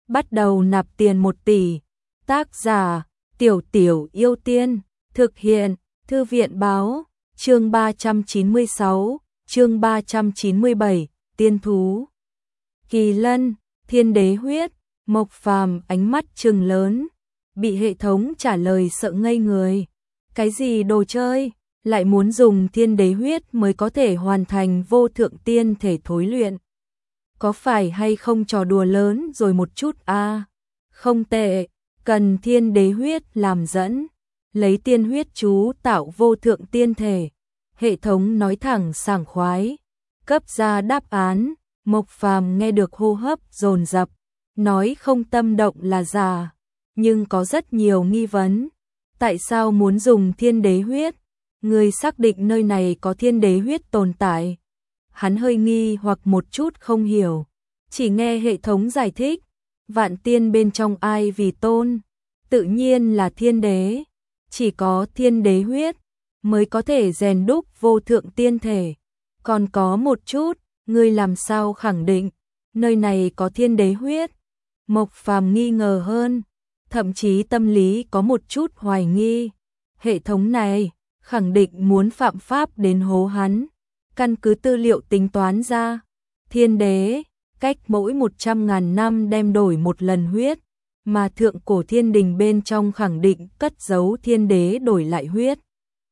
bắt đầu nạp tiền 1 tỷ. Tác giả Tiểu Tiểu Yêu Tiên. Thực hiện Thư viện báo. Chương 396, chương 397, tiên thú. Kỳ lân, thiên đế huyết. Mộc Phàm ánh mắt trừng lớn, bị hệ thống trả lời sợ ngây người. Cái gì đồ chơi, lại muốn dùng thiên đế huyết mới có thể hoàn thành vô thượng tiên thể thối luyện. Có phải hay không trò đùa lớn rồi một chút a? Không tệ, cần thiên đế huyết làm dẫn, lấy tiên huyết chú tạo vô thượng tiên thể. Hệ thống nói thẳng sảng khoái, cấp ra đáp án. Mộc Phàm nghe được hô hấp dồn dập, nói không tâm động là giả, nhưng có rất nhiều nghi vấn. Tại sao muốn dùng thiên đế huyết? Người xác định nơi này có thiên đế huyết tồn tại. Hắn hơi nghi hoặc một chút không hiểu, chỉ nghe hệ thống giải thích, vạn tiên bên trong ai vì tôn, tự nhiên là thiên đế, chỉ có thiên đế huyết mới có thể rèn đúc vô thượng tiên thể. Còn có một chút, ngươi làm sao khẳng định nơi này có thiên đế huyết? Mộc Phàm nghi ngờ hơn, thậm chí tâm lý có một chút hoài nghi. Hệ thống này khẳng định muốn phạm pháp đến hố hắn. Căn cứ tư liệu tính toán ra, thiên đế cách mỗi 100.000 năm đem đổi một lần huyết, mà thượng cổ thiên đình bên trong khẳng định cất giấu thiên đế đổi lại huyết.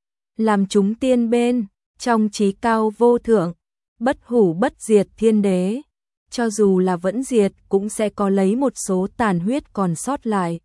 Làm chúng tiên bên trong trí cao vô thượng, bất hủ bất diệt thiên đế, cho dù là vẫn diệt cũng sẽ có lấy một số tàn huyết còn sót lại.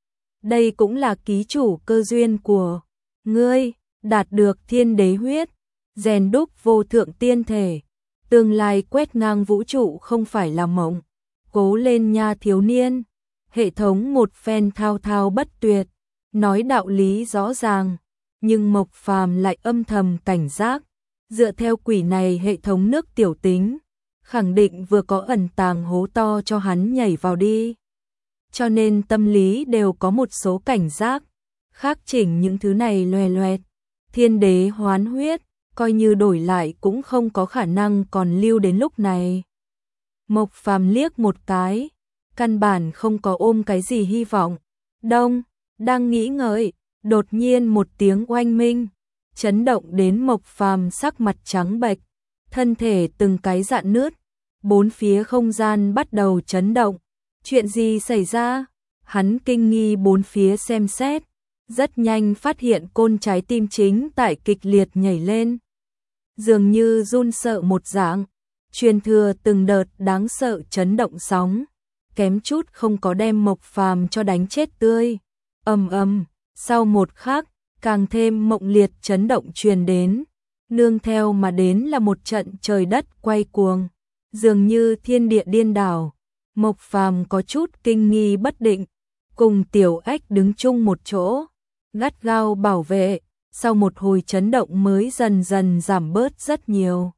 Đây cũng là ký chủ cơ duyên của ngươi, đạt được thiên đế huyết, rèn đúc vô thượng tiên thể, tương lai quét ngang vũ trụ không phải là mộng. Cố lên nha thiếu niên. Hệ thống một phen thao thao bất tuyệt, nói đạo lý rõ ràng, nhưng Mộc Phàm lại âm thầm cảnh giác. Dựa theo quỷ này hệ thống nước tiểu tính, khẳng định vừa có ẩn tàng hố to cho hắn nhảy vào đi. Cho nên tâm lý đều có một số cảnh giác, khác chỉnh những thứ này loè loẹt. Thiên đế hoán huyết, coi như đổi lại cũng không có khả năng còn lưu đến lúc này. Mộc Phàm liếc một cái, căn bản không có ôm cái gì hy vọng. Đông, đang nghĩ ngợi, đột nhiên một tiếng oanh minh, chấn động đến Mộc Phàm sắc mặt trắng bệch, thân thể từng cái rạn nứt, bốn phía không gian bắt đầu chấn động. Chuyện gì xảy ra? Hắn kinh nghi bốn phía xem xét, rất nhanh phát hiện côn trái tim chính tại kịch liệt nhảy lên, dường như run sợ một dạng, truyền thừa từng đợt đáng sợ chấn động sóng, kém chút không có đem Mộc Phàm cho đánh chết tươi. Ầm ầm, sau một khắc, càng thêm mộng liệt chấn động truyền đến, nương theo mà đến là một trận trời đất quay cuồng, dường như thiên địa điên đảo. Mộc Phàm có chút kinh nghi bất định, cùng Tiểu Ách đứng chung một chỗ, gắt gao bảo vệ, sau một hồi chấn động mới dần dần giảm bớt rất nhiều.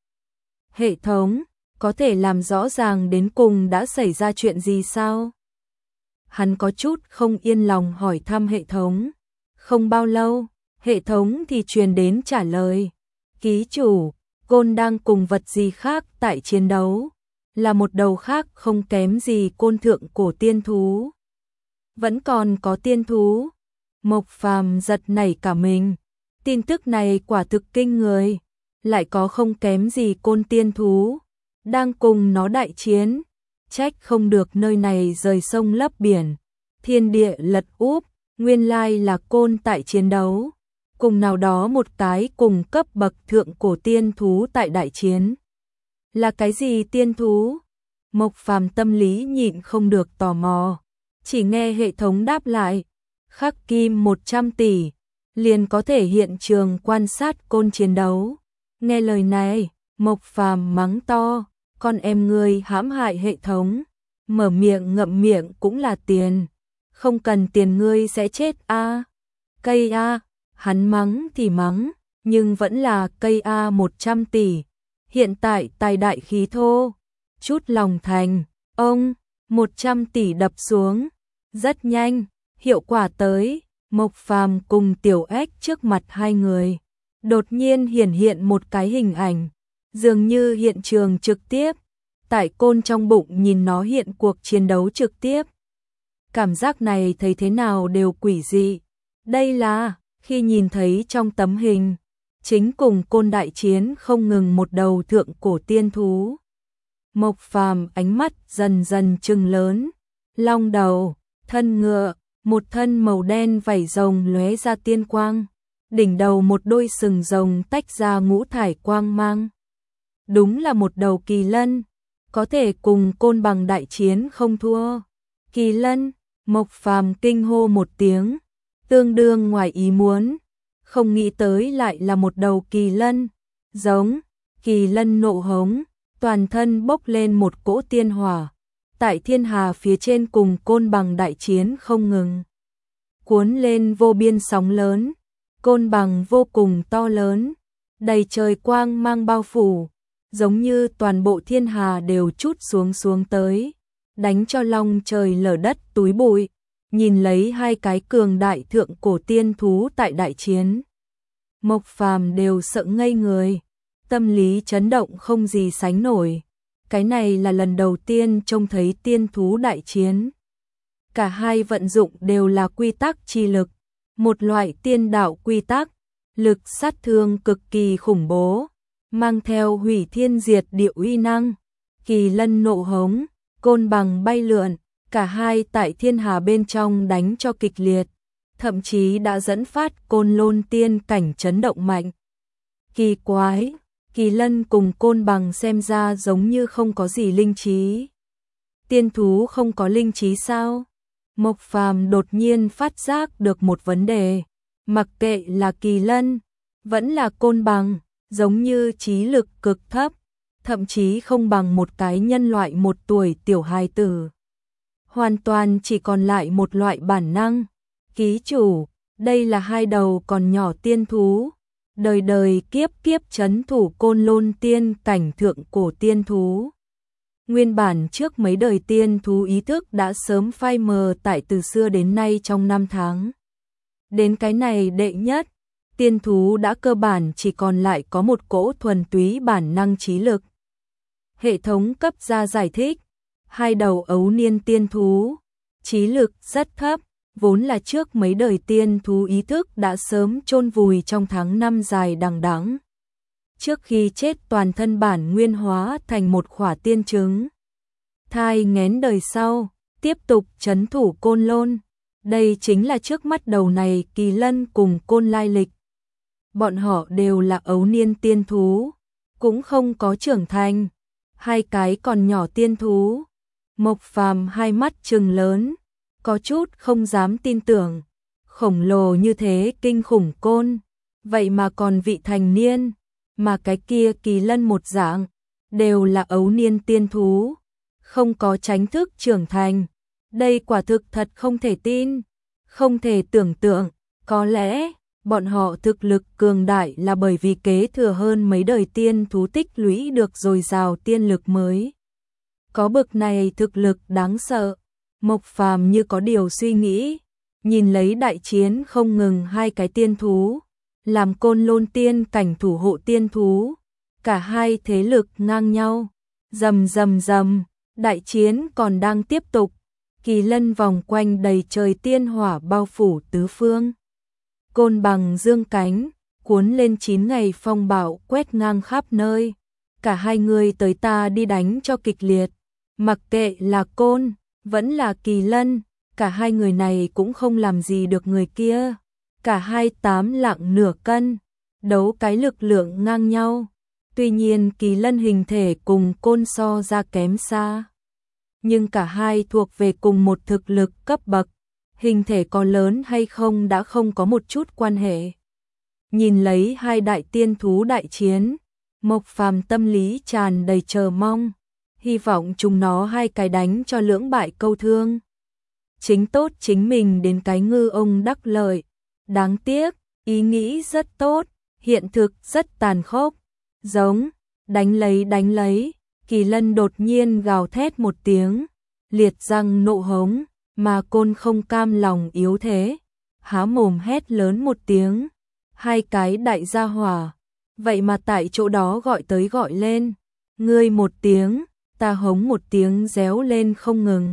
Hệ thống, có thể làm rõ ràng đến cùng đã xảy ra chuyện gì sao? Hắn có chút không yên lòng hỏi thăm hệ thống. Không bao lâu, hệ thống thì truyền đến trả lời. Ký chủ, côn đang cùng vật gì khác tại chiến đấu, là một đầu khác không kém gì côn thượng cổ tiên thú. Vẫn còn có tiên thú. Mộc Phàm giật nảy cả mình. Tin tức này quả thực kinh người, lại có không kém gì côn tiên thú đang cùng nó đại chiến. Trách không được nơi này rời sông lấp biển, thiên địa lật úp, nguyên lai là côn tại chiến đấu, cùng nào đó một cái cùng cấp bậc thượng cổ tiên thú tại đại chiến. Là cái gì tiên thú? Mộc Phàm tâm lý nhịn không được tò mò, chỉ nghe hệ thống đáp lại, khắc kim 100 tỷ, liền có thể hiện trường quan sát côn chiến đấu. Nghe lời này, Mộc Phàm mắng to, con em ngươi hãm hại hệ thống, mở miệng ngậm miệng cũng là tiền, không cần tiền ngươi sẽ chết a. Cây a, hắn mắng thì mắng, nhưng vẫn là cây a 100 tỷ. Hiện tại tài đại khí thô, chút lòng thành, ông, 100 tỷ đập xuống, rất nhanh, hiệu quả tới. Mộc Phàm cùng Tiểu Ách trước mặt hai người, đột nhiên hiển hiện một cái hình ảnh, dường như hiện trường trực tiếp, tại côn trong bụng nhìn nó hiện cuộc chiến đấu trực tiếp, cảm giác này thấy thế nào đều quỷ dị. Đây là, khi nhìn thấy trong tấm hình, chính cùng Côn đại chiến không ngừng một đầu thượng cổ tiên thú. Mộc Phàm ánh mắt dần dần trừng lớn, long đầu, thân ngựa, một thân màu đen vảy rồng lóe ra tiên quang, đỉnh đầu một đôi sừng rồng tách ra ngũ thải quang mang. Đúng là một đầu kỳ lân, có thể cùng Côn Bằng đại chiến không thua. Kỳ lân, Mộc Phàm kinh hô một tiếng, tương đương ngoài ý muốn, không nghĩ tới lại là một đầu kỳ lân. Giống, kỳ lân nộ hống, toàn thân bốc lên một cỗ tiên hỏa, tại thiên hà phía trên cùng Côn Bằng đại chiến không ngừng. Cuốn lên vô biên sóng lớn, Côn Bằng vô cùng to lớn, đầy trời quang mang bao phủ, giống như toàn bộ thiên hà đều trút xuống tới, đánh cho long trời lở đất túi bụi. Nhìn lấy hai cái cường đại thượng cổ tiên thú tại đại chiến, Mộc Phàm đều sợ ngây người, tâm lý chấn động không gì sánh nổi. Cái này là lần đầu tiên trông thấy tiên thú đại chiến. Cả hai vận dụng đều là quy tắc chi lực, một loại tiên đạo quy tắc, lực sát thương cực kỳ khủng bố, mang theo hủy thiên diệt địa uy năng. Kỳ lân nộ hống, Côn Bằng bay lượn, cả hai tại thiên hà bên trong đánh cho kịch liệt, thậm chí đã dẫn phát Côn Lôn tiên cảnh chấn động mạnh. Kỳ quái, kỳ lân cùng Côn Bằng xem ra giống như không có gì linh trí. Tiên thú không có linh trí sao? Mộc Phàm đột nhiên phát giác được một vấn đề, mặc kệ là kỳ lân, vẫn là Côn Bằng, giống như trí lực cực thấp, thậm chí không bằng một cái nhân loại 1 tuổi tiểu hài tử. Hoàn toàn chỉ còn lại một loại bản năng. Ký chủ, đây là hai đầu còn nhỏ tiên thú, đời đời kiếp kiếp trấn thủ Côn Lôn tiên cảnh thượng cổ tiên thú. Nguyên bản trước mấy đời tiên thú ý thức đã sớm phai mờ tại từ xưa đến nay trong năm tháng. Đến cái này đệ nhất, tiên thú đã cơ bản chỉ còn lại có một cỗ thuần túy bản năng trí lực. Hệ thống cấp ra giải thích, hai đầu ấu niên tiên thú, trí lực rất thấp, vốn là trước mấy đời tiên thú ý thức đã sớm chôn vùi trong tháng năm dài đằng đẵng. Trước khi chết toàn thân bản nguyên hóa thành một khỏa tiên trứng. Thai nghén đời sau, tiếp tục trấn thủ Côn Lôn. Đây chính là trước mắt đầu này kỳ lân cùng Côn lai lịch. Bọn họ đều là ấu niên tiên thú, cũng không có trưởng thành. Hai cái còn nhỏ tiên thú. Mộc Phàm hai mắt trừng lớn, có chút không dám tin tưởng. Khổng lồ như thế kinh khủng côn, vậy mà còn vị thành niên, mà cái kia kỳ lân một dạng, đều là ấu niên tiên thú, không có tránh thức trưởng thành. Đây quả thực thật không thể tin, không thể tưởng tượng, có lẽ bọn họ thực lực cường đại là bởi vì kế thừa hơn mấy đời tiên thú tích lũy được dồi dào tiên lực mới. Có bực này thực lực đáng sợ. Mộc Phàm như có điều suy nghĩ, nhìn lấy đại chiến không ngừng hai cái tiên thú, làm Côn Lôn tiên cảnh thủ hộ tiên thú, cả hai thế lực ngang nhau, rầm rầm rầm, đại chiến còn đang tiếp tục. Kỳ lân vòng quanh đầy trời tiên hỏa bao phủ tứ phương. Côn Bằng dương cánh, cuốn lên 9 ngày phong bạo quét ngang khắp nơi. Cả hai người tới ta đi đánh cho kịch liệt. Mặc kệ là Côn, vẫn là Kỳ lân, cả hai người này cũng không làm gì được người kia. Cả hai 8 lạng nửa cân, đấu cái lực lượng ngang nhau. Tuy nhiên Kỳ lân hình thể cùng Côn so ra kém xa. Nhưng cả hai thuộc về cùng một thực lực cấp bậc, hình thể có lớn hay không đã không có một chút quan hệ. Nhìn lấy hai đại tiên thú đại chiến, Mộc Phàm tâm lý tràn đầy chờ mong, hy vọng chúng nó hai cái đánh cho lưỡng bại câu thương. Chính tốt chính mình đến cái ngư ông đắc lợi. Đáng tiếc, ý nghĩ rất tốt, hiện thực rất tàn khốc. Giống, đánh lấy. Kỳ lân đột nhiên gào thét một tiếng, liệt răng nộ hống, mà Côn không cam lòng yếu thế, há mồm hét lớn một tiếng. Hai cái đại gia hỏa, vậy mà tại chỗ đó gọi tới gọi lên, ngươi một tiếng, ta hống một tiếng réo lên không ngừng.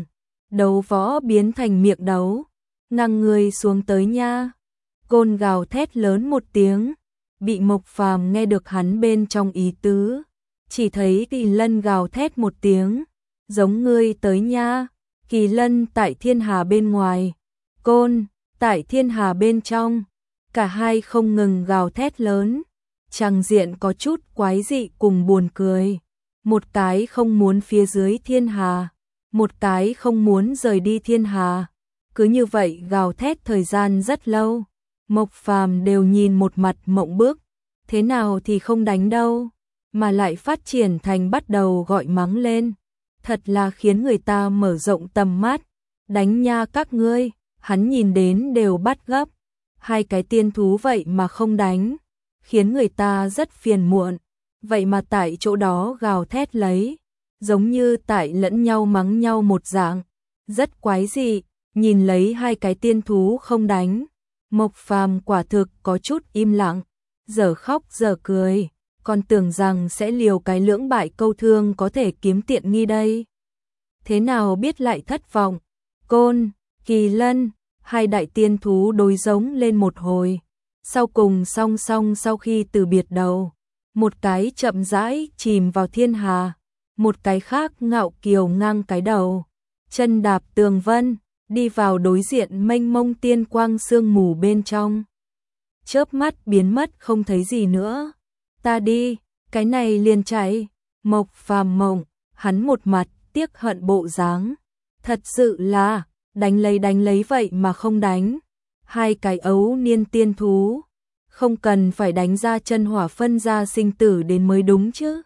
đấu võ biến thành miệng đấu, ngang người xuống tới nha. Côn gào thét lớn một tiếng, bị Mộc Phàm nghe được hắn bên trong ý tứ, chỉ thấy Kỳ Lân gào thét một tiếng, giống ngươi tới nha. Kỳ Lân tại thiên hà bên ngoài, Côn tại thiên hà bên trong, cả hai không ngừng gào thét lớn, tràng diện có chút quái dị cùng buồn cười. Một cái không muốn phía dưới thiên hà, một cái không muốn rời đi thiên hà, cứ như vậy gào thét thời gian rất lâu. Mộc Phàm đều nhìn một mặt mộng bức, thế nào thì không đánh đâu, mà lại phát triển thành bắt đầu gọi mắng lên, thật là khiến người ta mở rộng tầm mắt. Đánh nha các ngươi, hắn nhìn đến đều bắt gấp, hai cái tiên thú vậy mà không đánh, khiến người ta rất phiền muộn, vậy mà tại chỗ đó gào thét lấy, giống như tại lẫn nhau mắng nhau một dạng, rất quái dị. Nhìn lấy hai cái tiên thú không đánh, Mộc Phàm quả thực có chút im lặng, giờ khóc giờ cười, còn tưởng rằng sẽ liều cái lưỡng bại câu thương có thể kiếm tiện nghi đây. Thế nào biết lại thất vọng. Côn, Kỳ Lân, hai đại tiên thú đối giống lên một hồi, sau cùng song song sau khi từ biệt đầu, một cái chậm rãi chìm vào thiên hà, một cái khác ngạo kiều ngang cái đầu, chân đạp tường vân, đi vào đối diện mênh mông tiên quang sương mù bên trong. Chớp mắt biến mất không thấy gì nữa. Ta đi, cái này liền chạy. Mộc Phàm mộng, hắn một mặt tiếc hận bộ dáng. Thật sự là, đánh lấy vậy mà không đánh. Hai cái ấu niên tiên thú, không cần phải đánh ra chân hỏa phân ra sinh tử đến mới đúng chứ.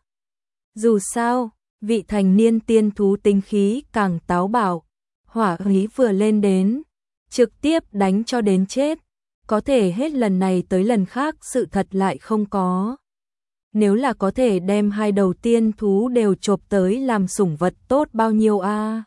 Dù sao, vị thành niên tiên thú tinh khí càng táo bạo, hỏa khí vừa lên đến, trực tiếp đánh cho đến chết, có thể hết lần này tới lần khác sự thật lại không có. Nếu là có thể đem hai đầu tiên thú đều chộp tới làm sủng vật tốt bao nhiêu a.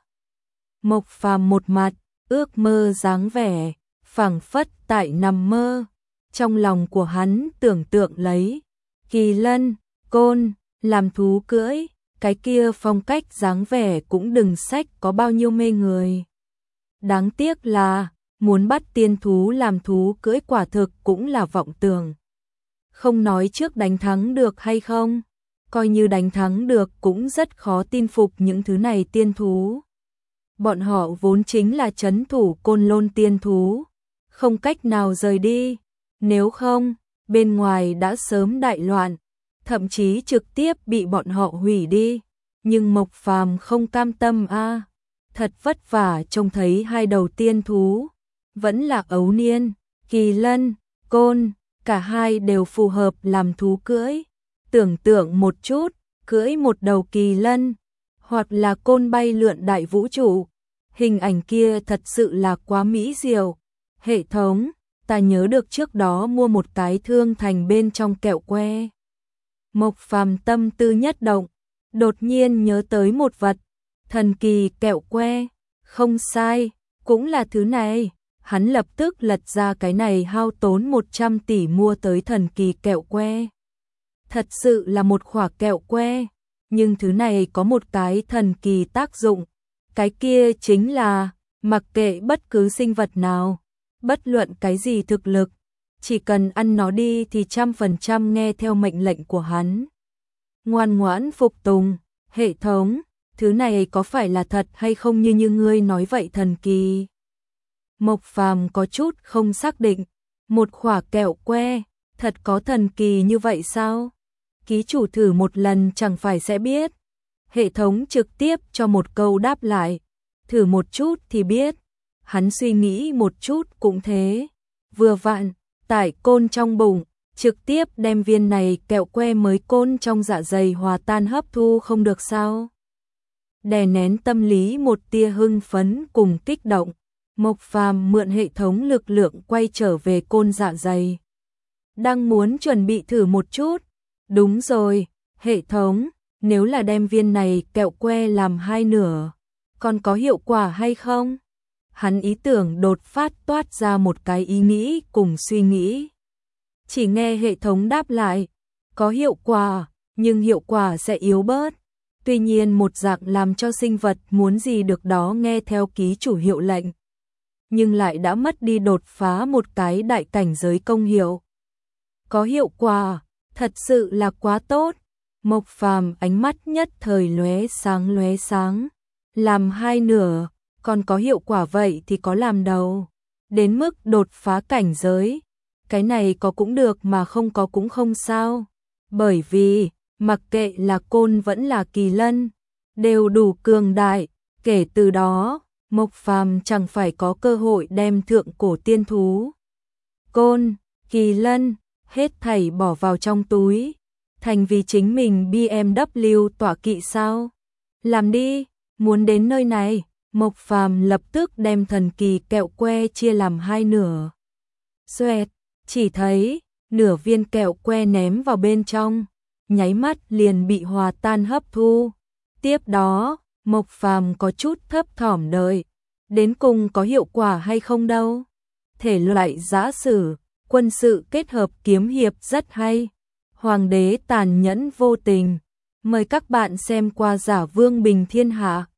Mộc Phàm một mặt ước mơ dáng vẻ, phảng phất tại nằm mơ, trong lòng của hắn tưởng tượng lấy Kỳ Lân, Côn làm thú cưỡi, cái kia phong cách dáng vẻ cũng đừng sách có bao nhiêu mê người. Đáng tiếc là, muốn bắt tiên thú làm thú cưỡi quả thực cũng là vọng tưởng. Không nói trước đánh thắng được hay không, coi như đánh thắng được cũng rất khó tin phục những thứ này tiên thú. Bọn họ vốn chính là trấn thủ Côn Lôn tiên thú, không cách nào rời đi, nếu không, bên ngoài đã sớm đại loạn, thậm chí trực tiếp bị bọn họ hủy đi. Nhưng Mộc Phàm không cam tâm a, thật vất vả trông thấy hai đầu tiên thú, vẫn là ấu niên, Kỳ Lân, Côn, cả hai đều phù hợp làm thú cưỡi. Tưởng tượng một chút, cưỡi một đầu Kỳ Lân, hoặc là Côn bay lượn đại vũ trụ, hình ảnh kia thật sự là quá mỹ diệu. Hệ thống, ta nhớ được trước đó mua một cái thương thành bên trong kẹo que. Mộc Phàm tâm tư nhất động, đột nhiên nhớ tới một vật, thần kỳ kẹo que, không sai, cũng là thứ này. Hắn lập tức lật ra cái này hao tốn 100 tỷ mua tới thần kỳ kẹo que. Thật sự là một khỏa kẹo que, nhưng thứ này có một cái thần kỳ tác dụng, cái kia chính là mặc kệ bất cứ sinh vật nào, bất luận cái gì thực lực, chỉ cần ăn nó đi thì 100% nghe theo mệnh lệnh của hắn. Ngoan ngoãn phục tùng. Hệ thống, thứ này có phải là thật hay không như ngươi nói vậy thần kỳ? Mộc Phàm có chút không xác định, một khỏa kẹo que, thật có thần kỳ như vậy sao? Ký chủ thử một lần chẳng phải sẽ biết. Hệ thống trực tiếp cho một câu đáp lại, thử một chút thì biết. Hắn suy nghĩ một chút cũng thế, vừa vặn, tại Côn trong bụng, trực tiếp đem viên này kẹo que mới Côn trong dạ dày hòa tan hấp thu không được sao? Đè nén tâm lý một tia hưng phấn cùng kích động, Mộc Phàm mượn hệ thống lực lượng quay trở về Côn dạ dày. Đang muốn chuẩn bị thử một chút. Đúng rồi, hệ thống, nếu là đem viên này kẹo que làm hai nửa, còn có hiệu quả hay không? Hắn ý tưởng đột phát toát ra một cái ý nghĩ cùng suy nghĩ. Chỉ nghe hệ thống đáp lại, có hiệu quả, nhưng hiệu quả sẽ yếu bớt. tuy nhiên một dạng làm cho sinh vật muốn gì được đó nghe theo ký chủ hiệu lệnh, nhưng lại đã mất đi đột phá một cái đại cảnh giới công hiệu. Có hiệu quả, thật sự là quá tốt. Mộc Phàm ánh mắt nhất thời lóe sáng, làm hai nửa, còn có hiệu quả vậy thì có làm đâu. Đến mức đột phá cảnh giới, cái này có cũng được mà không có cũng không sao. Bởi vì, mặc kệ là Côn vẫn là Kỳ Lân, đều đủ cường đại, kể từ đó, Mộc Phàm chẳng phải có cơ hội đem thượng cổ tiên thú. Côn, Kỳ Lân, hết thảy bỏ vào trong túi, thành vì chính mình BMW tọa kỵ sao? Làm đi, muốn đến nơi này, Mộc Phàm lập tức đem thần kỳ kẹo que chia làm hai nửa. Xoẹt, chỉ thấy, nửa viên kẹo que ném vào bên trong, nháy mắt liền bị hòa tan hấp thu. Tiếp đó, Mộc Phàm có chút thấp thỏm đợi, đến cùng có hiệu quả hay không đâu. Thể loại giã sử, quân sự kết hợp kiếm hiệp rất hay. Hoàng đế tàn nhẫn vô tình. Mời các bạn xem qua Giả Vương Bình Thiên Hạ.